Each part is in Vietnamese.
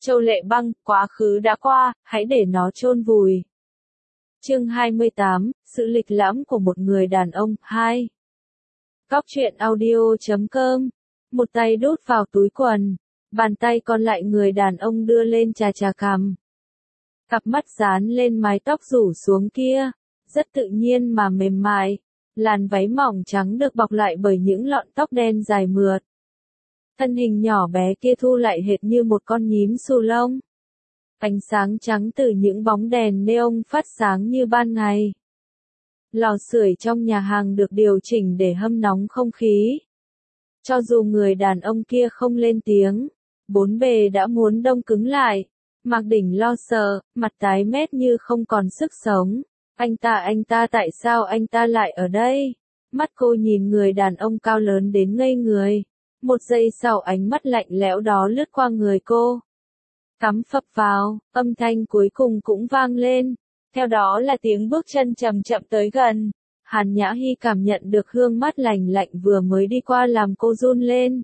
Châu Lệ Băng, quá khứ đã qua, hãy để nó chôn vùi. Chương 28, sự lịch lãm của một người đàn ông. 2. Góc truyện audio.com. Một tay đút vào túi quần, bàn tay còn lại người đàn ông đưa lên chà chà cằm. Cặp mắt dán lên mái tóc rủ xuống kia, rất tự nhiên mà mềm mại. Làn váy mỏng trắng được bọc lại bởi những lọn tóc đen dài mượt. Thân hình nhỏ bé kia thu lại hệt như một con nhím xù lông. Ánh sáng trắng từ những bóng đèn neon phát sáng như ban ngày. Lò sưởi trong nhà hàng được điều chỉnh để hâm nóng không khí. Cho dù người đàn ông kia không lên tiếng, bốn bề đã muốn đông cứng lại. Mạc Đỉnh lo sợ, mặt tái mét như không còn sức sống. Anh ta tại sao anh ta lại ở đây? Mắt cô nhìn người đàn ông cao lớn đến ngây người. Một giây sau ánh mắt lạnh lẽo đó lướt qua người cô. Cắm phập vào, âm thanh cuối cùng cũng vang lên. Theo đó là tiếng bước chân chậm chậm tới gần. Hàn Nhã Hi cảm nhận được hương mát lành lạnh vừa mới đi qua làm cô run lên.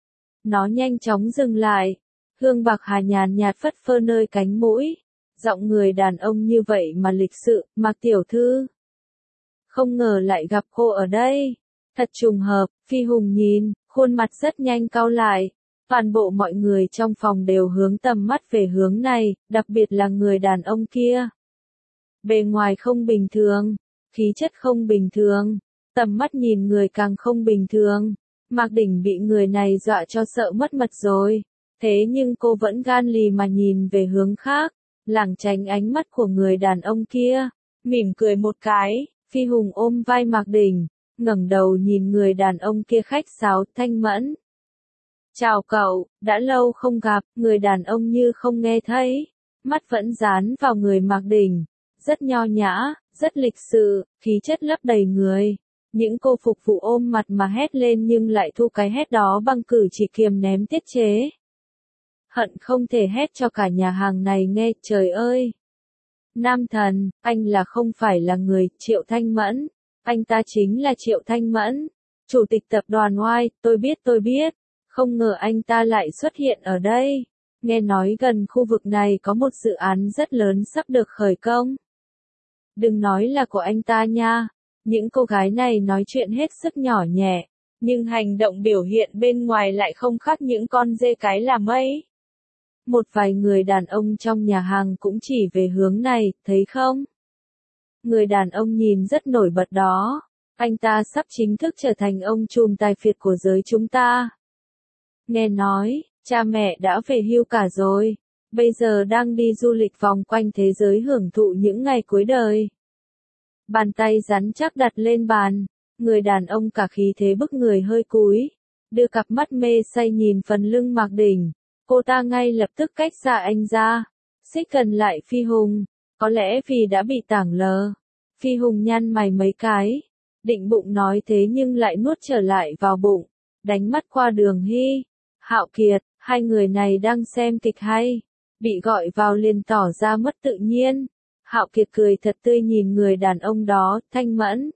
Nó nhanh chóng dừng lại. Hương bạc hà nhàn nhạt phất phơ nơi cánh mũi. Giọng người đàn ông như vậy mà lịch sự, Mạc tiểu thư. Không ngờ lại gặp cô ở đây. Thật trùng hợp, Phi Hùng nhìn, khuôn mặt rất nhanh cau lại. Toàn bộ mọi người trong phòng đều hướng tầm mắt về hướng này, đặc biệt là người đàn ông kia. Bề ngoài không bình thường, khí chất không bình thường, tầm mắt nhìn người càng không bình thường. Mạc Đỉnh bị người này dọa cho sợ mất mật rồi. Thế nhưng cô vẫn gan lì mà nhìn về hướng khác, lảng tránh ánh mắt của người đàn ông kia. Mỉm cười một cái, Phi Hùng ôm vai Mạc Đỉnh, ngẩng đầu nhìn người đàn ông kia khách sáo, thanh mẫn. Chào cậu, đã lâu không gặp, người đàn ông như không nghe thấy. Mắt vẫn dán vào người Mạc Đỉnh, rất nho nhã, rất lịch sự, khí chất lấp đầy người. Những cô phục vụ ôm mặt mà hét lên nhưng lại thu cái hét đó bằng cử chỉ kiềm ném tiết chế. Hận không thể hét cho cả nhà hàng này nghe, trời ơi. Nam thần, anh là không phải là người, Triệu Thanh Mẫn. Anh ta chính là Triệu Thanh Mẫn, chủ tịch tập đoàn Y, tôi biết. Không ngờ anh ta lại xuất hiện ở đây. Nghe nói gần khu vực này có một dự án rất lớn sắp được khởi công. Đừng nói là của anh ta nha. Những cô gái này nói chuyện hết sức nhỏ nhẹ, nhưng hành động biểu hiện bên ngoài lại không khác những con dê cái là mây. Một vài người đàn ông trong nhà hàng cũng chỉ về hướng này, thấy không? Người đàn ông nhìn rất nổi bật đó. Anh ta sắp chính thức trở thành ông trùm tài phiệt của giới chúng ta. Nghe nói, cha mẹ đã về hưu cả rồi. Bây giờ đang đi du lịch vòng quanh thế giới hưởng thụ những ngày cuối đời. Bàn tay rắn chắc đặt lên bàn. Người đàn ông cả khí thế bức người hơi cúi. Đưa cặp mắt mê say nhìn phần lưng Mạc Đỉnh. Cô ta ngay lập tức cách xa anh ra. Xích gần lại Phi Hùng. Có lẽ vì đã bị tảng lờ. Phi Hùng nhăn mày mấy cái. Định bụng nói thế nhưng lại nuốt trở lại vào bụng. Đánh mắt qua Đường Hy. Hạo Kiệt, hai người này đang xem kịch hay. Bị gọi vào liền tỏ ra mất tự nhiên. Hạo Kiệt cười thật tươi nhìn người đàn ông đó, Thanh Mẫn.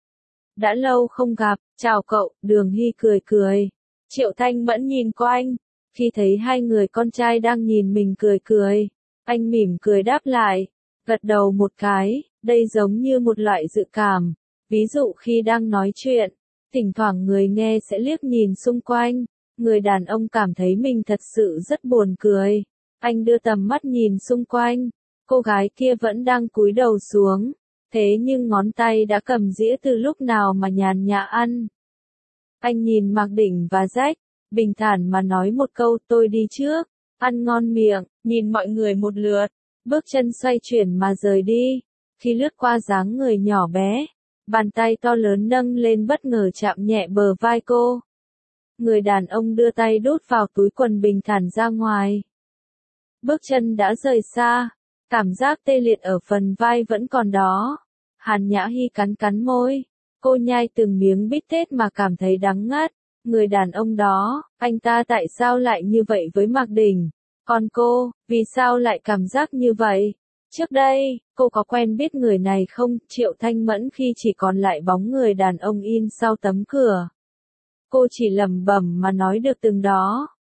Đã lâu không gặp, chào cậu, Đường Hy cười. Triệu Thanh Mẫn nhìn quanh. Khi thấy hai người con trai đang nhìn mình cười. Anh mỉm cười đáp lại. Gật đầu một cái, đây giống như một loại dự cảm. Ví dụ khi đang nói chuyện, thỉnh thoảng người nghe sẽ liếc nhìn xung quanh. Người đàn ông cảm thấy mình thật sự rất buồn cười. Anh đưa tầm mắt nhìn xung quanh. Cô gái kia vẫn đang cúi đầu xuống. Thế nhưng ngón tay đã cầm dĩa từ lúc nào mà nhàn nhã ăn. Anh nhìn Mạc Đỉnh và Jack, bình thản mà nói một câu, tôi đi trước. Ăn ngon miệng, nhìn mọi người một lượt. Bước chân xoay chuyển mà rời đi. Khi lướt qua dáng người nhỏ bé, bàn tay to lớn nâng lên bất ngờ chạm nhẹ bờ vai cô. Người đàn ông đưa tay đút vào túi quần bình thản ra ngoài. Bước chân đã rời xa, cảm giác tê liệt ở phần vai vẫn còn đó. Hàn Nhã Hi cắn môi, cô nhai từng miếng bít tết mà cảm thấy đắng ngắt. Người đàn ông đó, anh ta tại sao lại như vậy với Mạc Đỉnh? Còn cô, vì sao lại cảm giác như vậy? Trước đây, cô có quen biết người này không? Triệu Thanh Mẫn khi chỉ còn lại bóng người đàn ông in sau tấm cửa. Cô chỉ lẩm bẩm mà nói được từng đó.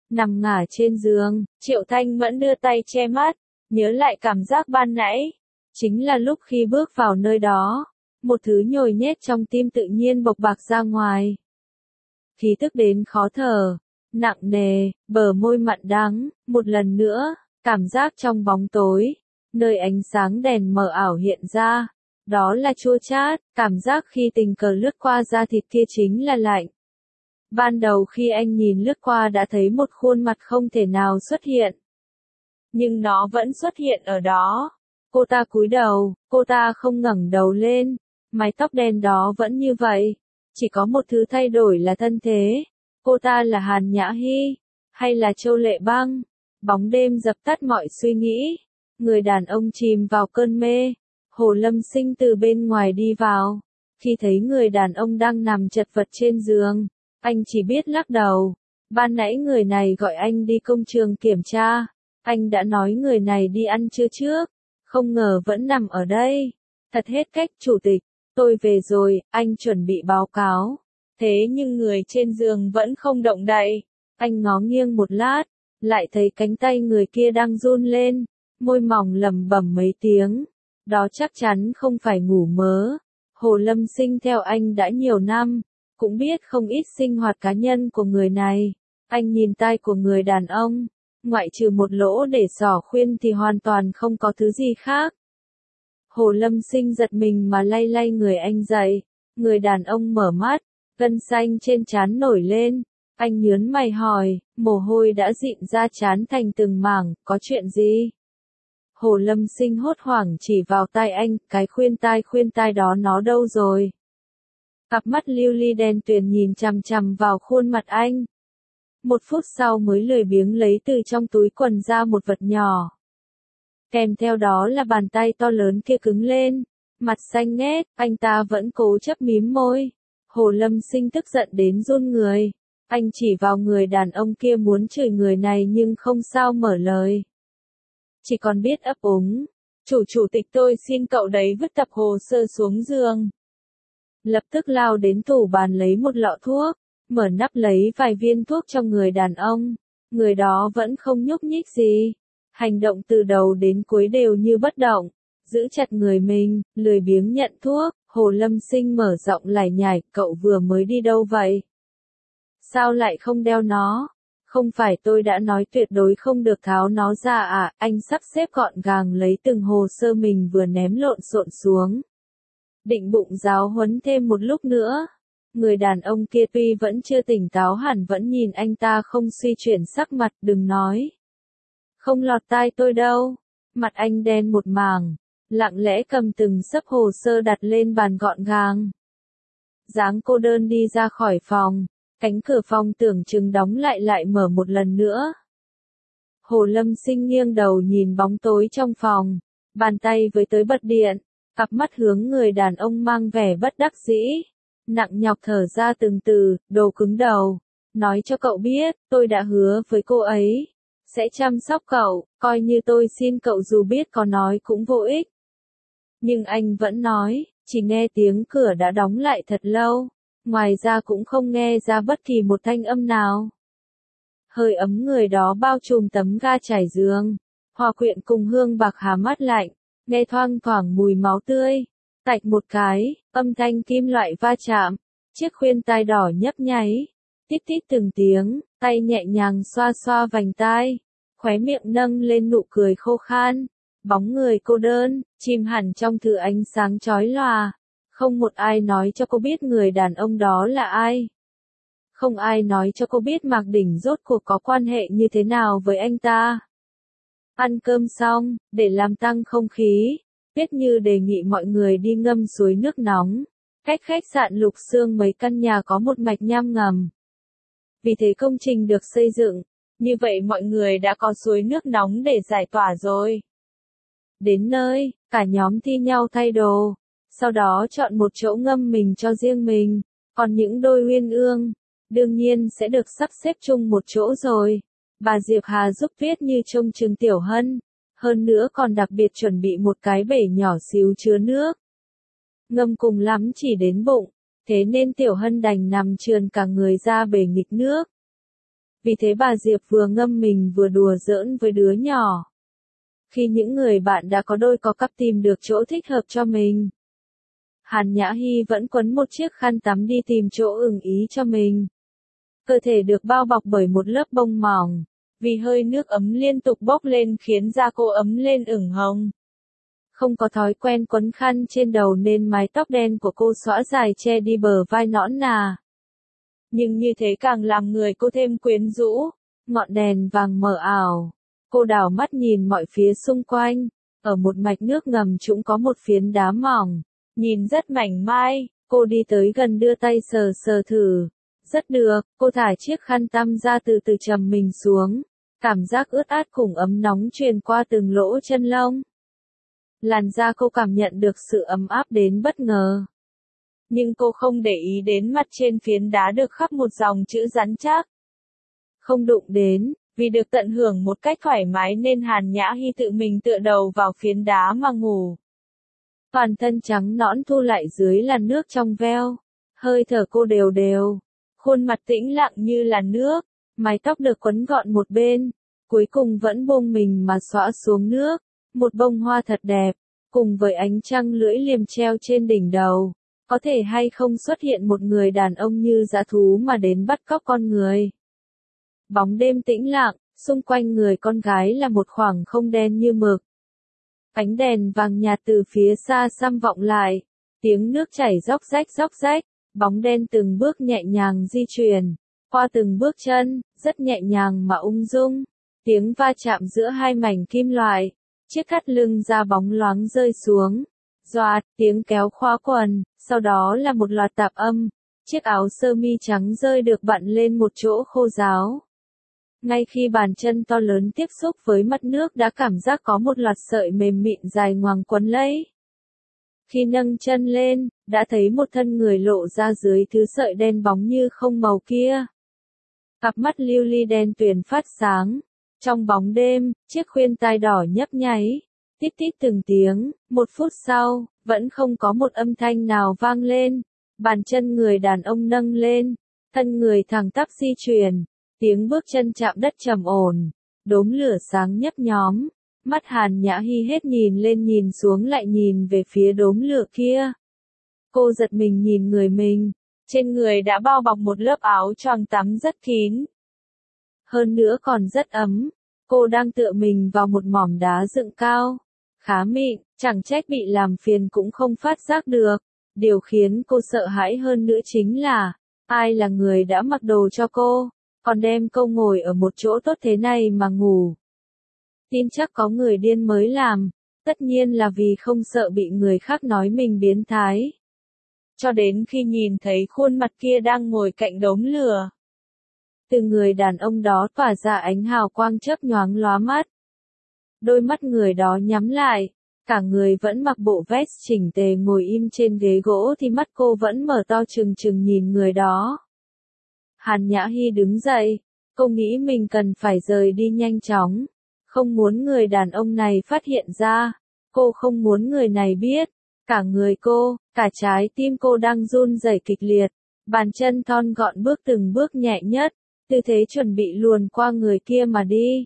Nằm ngả trên giường, Triệu Thanh Mẫn đưa tay che mắt, nhớ lại cảm giác ban nãy. Chính là lúc khi bước vào nơi đó, một thứ nhồi nhét trong tim tự nhiên bộc bạc ra ngoài. Khí tức đến khó thở, nặng nề, bờ môi mặn đắng, một lần nữa, cảm giác trong bóng tối, nơi ánh sáng đèn mờ ảo hiện ra. Đó là chua chát, cảm giác khi tình cờ lướt qua da thịt kia chính là lạnh. Ban đầu khi anh nhìn lướt qua đã thấy một khuôn mặt không thể nào xuất hiện. Nhưng nó vẫn xuất hiện ở đó. Cô ta cúi đầu, cô ta không ngẩng đầu lên, mái tóc đen đó vẫn như vậy. Chỉ có một thứ thay đổi là thân thế. Cô ta là Hàn Nhã Hy, hay là Châu Lệ Băng? Bóng đêm dập tắt mọi suy nghĩ. Người đàn ông chìm vào cơn mê. Hồ Lâm Sinh từ bên ngoài đi vào. Khi thấy người đàn ông đang nằm chật vật trên giường, anh chỉ biết lắc đầu. Ban nãy người này gọi anh đi công trường kiểm tra. Anh đã nói người này đi ăn trưa trước. Không ngờ vẫn nằm ở đây. Thật hết cách, chủ tịch. Tôi về rồi, anh chuẩn bị báo cáo. Thế nhưng người trên giường vẫn không động đậy. Anh ngó nghiêng một lát, lại thấy cánh tay người kia đang run lên, môi mỏng lẩm bẩm mấy tiếng. Đó chắc chắn không phải ngủ mớ. Hồ Lâm Sinh theo anh đã nhiều năm, cũng biết không ít sinh hoạt cá nhân của người này. Anh nhìn tai của người đàn ông, ngoại trừ một lỗ để xỏ khuyên thì hoàn toàn không có thứ gì khác. Hồ Lâm Sinh giật mình mà lay lay người anh dậy. Người đàn ông mở mắt, gân xanh trên trán nổi lên. Anh nhướng mày hỏi, mồ hôi đã dịn ra trán thành từng mảng, có chuyện gì? Hồ Lâm Sinh hốt hoảng chỉ vào tai anh, cái khuyên tai đó nó đâu rồi? Cặp mắt lưu ly đen tuyền nhìn chằm chằm vào khuôn mặt anh. Một phút sau mới lười biếng lấy từ trong túi quần ra một vật nhỏ. Kèm theo đó là bàn tay to lớn kia cứng lên. Mặt xanh ngét, anh ta vẫn cố chấp mím môi. Hồ Lâm Sinh tức giận đến run người. Anh chỉ vào người đàn ông kia muốn chửi người này nhưng không sao mở lời. Chỉ còn biết ấp úng. Chủ tịch tôi xin cậu đấy vứt tập hồ sơ xuống giường. Lập tức lao đến tủ bàn lấy một lọ thuốc, mở nắp lấy vài viên thuốc cho người đàn ông. Người đó vẫn không nhúc nhích gì. Hành động từ đầu đến cuối đều như bất động. Giữ chặt người mình, lười biếng nhận thuốc. Hồ Lâm Sinh mở giọng lải nhải, cậu vừa mới đi đâu vậy? Sao lại không đeo nó? Không phải tôi đã nói tuyệt đối không được tháo nó ra à? Anh sắp xếp gọn gàng lấy từng hồ sơ mình vừa ném lộn xộn xuống. Định bụng giáo huấn thêm một lúc nữa. Người đàn ông kia tuy vẫn chưa tỉnh táo hẳn vẫn nhìn anh ta không suy chuyển sắc mặt, đừng nói. Không lọt tai tôi đâu. Mặt anh đen một mảng, lặng lẽ cầm từng xấp hồ sơ đặt lên bàn gọn gàng. Dáng cô đơn đi ra khỏi phòng. Cánh cửa phòng tưởng chừng đóng lại mở một lần nữa. Hồ Lâm Sinh nghiêng đầu nhìn bóng tối trong phòng, bàn tay với tới bật điện, cặp mắt hướng người đàn ông mang vẻ bất đắc dĩ, nặng nhọc thở ra từng từ, đồ cứng đầu. Nói cho cậu biết, tôi đã hứa với cô ấy, sẽ chăm sóc cậu, coi như tôi xin cậu dù biết có nói cũng vô ích. Nhưng anh vẫn nói, chỉ nghe tiếng cửa đã đóng lại thật lâu. Ngoài ra cũng không nghe ra bất kỳ một thanh âm nào. Hơi ấm người đó bao trùm tấm ga trải giường, hòa quyện cùng hương bạc hà mát lạnh, nghe thoang thoảng mùi máu tươi. Tạch một cái, âm thanh kim loại va chạm, chiếc khuyên tai đỏ nhấp nháy, tít tít từng tiếng, tay nhẹ nhàng xoa xoa vành tai, khóe miệng nâng lên nụ cười khô khan. Bóng người cô đơn, chìm hẳn trong thứ ánh sáng chói lòa. Không một ai nói cho cô biết người đàn ông đó là ai. Không ai nói cho cô biết Mạc Đỉnh rốt cuộc có quan hệ như thế nào với anh ta. Ăn cơm xong, để làm tăng không khí, Tuyết Như đề nghị mọi người đi ngâm suối nước nóng. Cách khách sạn Lục Xương mấy căn nhà có một mạch nham ngầm. Vì thế công trình được xây dựng, như vậy mọi người đã có suối nước nóng để giải tỏa rồi. Đến nơi, cả nhóm thi nhau thay đồ. Sau đó chọn một chỗ ngâm mình cho riêng mình, còn những đôi uyên ương, đương nhiên sẽ được sắp xếp chung một chỗ rồi. Bà Diệp Hà giúp Tuyết Như trông chừng Tiểu Hân, hơn nữa còn đặc biệt chuẩn bị một cái bể nhỏ xíu chứa nước. Ngâm cùng lắm chỉ đến bụng, thế nên Tiểu Hân đành nằm trườn cả người ra bể nghịch nước. Vì thế bà Diệp vừa ngâm mình vừa đùa giỡn với đứa nhỏ. Khi những người bạn đã có đôi có cặp tìm được chỗ thích hợp cho mình, Hàn Nhã Hy vẫn quấn một chiếc khăn tắm đi tìm chỗ ưng ý cho mình. Cơ thể được bao bọc bởi một lớp bông mỏng, vì hơi nước ấm liên tục bốc lên khiến da cô ấm lên ửng hồng. Không có thói quen quấn khăn trên đầu nên mái tóc đen của cô xõa dài che đi bờ vai nõn nà. Nhưng như thế càng làm người cô thêm quyến rũ. Ngọn đèn vàng mờ ảo. Cô đảo mắt nhìn mọi phía xung quanh. Ở một mạch nước ngầm trũng có một phiến đá mỏng. Nhìn rất mảnh mai, cô đi tới gần đưa tay sờ sờ thử. Rất được, cô thả chiếc khăn tăm ra từ từ trầm mình xuống. Cảm giác ướt át cùng ấm nóng truyền qua từng lỗ chân lông. Làn da cô cảm nhận được sự ấm áp đến bất ngờ. Nhưng cô không để ý đến mặt trên phiến đá được khắc một dòng chữ rắn chắc. Không đụng đến, vì được tận hưởng một cách thoải mái nên Hàn Nhã Hy tự mình tựa đầu vào phiến đá mà ngủ. Toàn thân trắng nõn thu lại dưới làn nước trong veo. Hơi thở cô đều đều. Khuôn mặt tĩnh lặng như là nước. Mái tóc được quấn gọn một bên. Cuối cùng vẫn buông mình mà xõa xuống nước. Một bông hoa thật đẹp. Cùng với ánh trăng lưỡi liềm treo trên đỉnh đầu. Có thể hay không xuất hiện một người đàn ông như dã thú mà đến bắt cóc con người. Bóng đêm tĩnh lặng, xung quanh người con gái là một khoảng không đen như mực. Ánh đèn vàng nhạt từ phía xa xăm vọng lại, tiếng nước chảy róc rách, bóng đen từng bước nhẹ nhàng di chuyển, qua từng bước chân, rất nhẹ nhàng mà ung dung. Tiếng va chạm giữa hai mảnh kim loại, chiếc thắt lưng da bóng loáng rơi xuống. Doạt, tiếng kéo khóa quần, sau đó là một loạt tạp âm, chiếc áo sơ mi trắng rơi được bặn lên một chỗ khô ráo. Ngay khi bàn chân to lớn tiếp xúc với mặt nước đã cảm giác có một loạt sợi mềm mịn dài ngoằng quấn lấy. Khi nâng chân lên, đã thấy một thân người lộ ra dưới thứ sợi đen bóng như không màu kia. Cặp mắt lưu ly đen tuyền phát sáng. Trong bóng đêm, chiếc khuyên tai đỏ nhấp nháy. Tít tít từng tiếng, 1 phút sau, vẫn không có một âm thanh nào vang lên. Bàn chân người đàn ông nâng lên, thân người thẳng tắp di chuyển, tiếng bước chân chạm đất trầm ổn, đốm lửa sáng nhấp nhóm. Mắt Hàn Nhã Hy hết nhìn lên nhìn xuống lại nhìn về phía đốm lửa kia. Cô giật mình nhìn người mình, trên người đã bao bọc một lớp áo choàng tắm rất kín. Hơn nữa còn rất ấm, cô đang tựa mình vào một mỏm đá dựng cao. Khá mịn, chẳng trách bị làm phiền cũng không phát giác được. Điều khiến cô sợ hãi hơn nữa chính là, ai là người đã mặc đồ cho cô, còn đem cô ngồi ở một chỗ tốt thế này mà ngủ. Tin chắc có người điên mới làm, tất nhiên là vì không sợ bị người khác nói mình biến thái. Cho đến khi nhìn thấy khuôn mặt kia đang ngồi cạnh đống lửa. Từ người đàn ông đó tỏa ra ánh hào quang chớp nhoáng lóa mắt. Đôi mắt người đó nhắm lại, cả người vẫn mặc bộ vest chỉnh tề ngồi im trên ghế gỗ thì mắt cô vẫn mở to trừng trừng nhìn người đó. Hàn Nhã Hy đứng dậy, cô nghĩ mình cần phải rời đi nhanh chóng, không muốn người đàn ông này phát hiện ra, cô không muốn người này biết, cả người cô, cả trái tim cô đang run rẩy kịch liệt, bàn chân thon gọn bước từng bước nhẹ nhất, tư thế chuẩn bị luồn qua người kia mà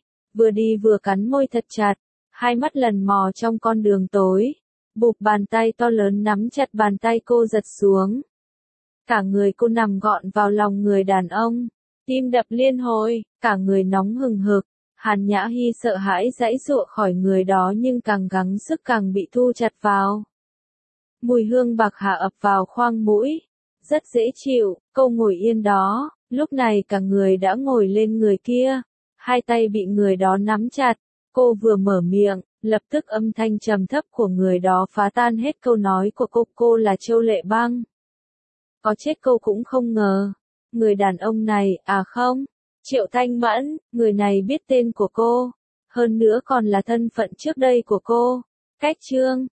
đi vừa cắn môi thật chặt, hai mắt lần mò trong con đường tối, bụp bàn tay to lớn nắm chặt bàn tay cô giật xuống. Cả người cô nằm gọn vào lòng người đàn ông, tim đập liên hồi, cả người nóng hừng hực, Hàn Nhã Hy sợ hãi giãy giụa khỏi người đó nhưng càng gắng sức càng bị thu chặt vào. Mùi hương bạc hà ập vào khoang mũi, rất dễ chịu, cô ngồi yên đó, lúc này cả người đã ngồi lên người kia, hai tay bị người đó nắm chặt, cô vừa mở miệng, lập tức âm thanh trầm thấp của người đó phá tan hết câu nói của cô là Châu Lệ Băng. Có chết cô cũng không ngờ, người đàn ông này, à không, Triệu Thanh Mẫn, người này biết tên của cô, hơn nữa còn là thân phận trước đây của cô, cách Trương,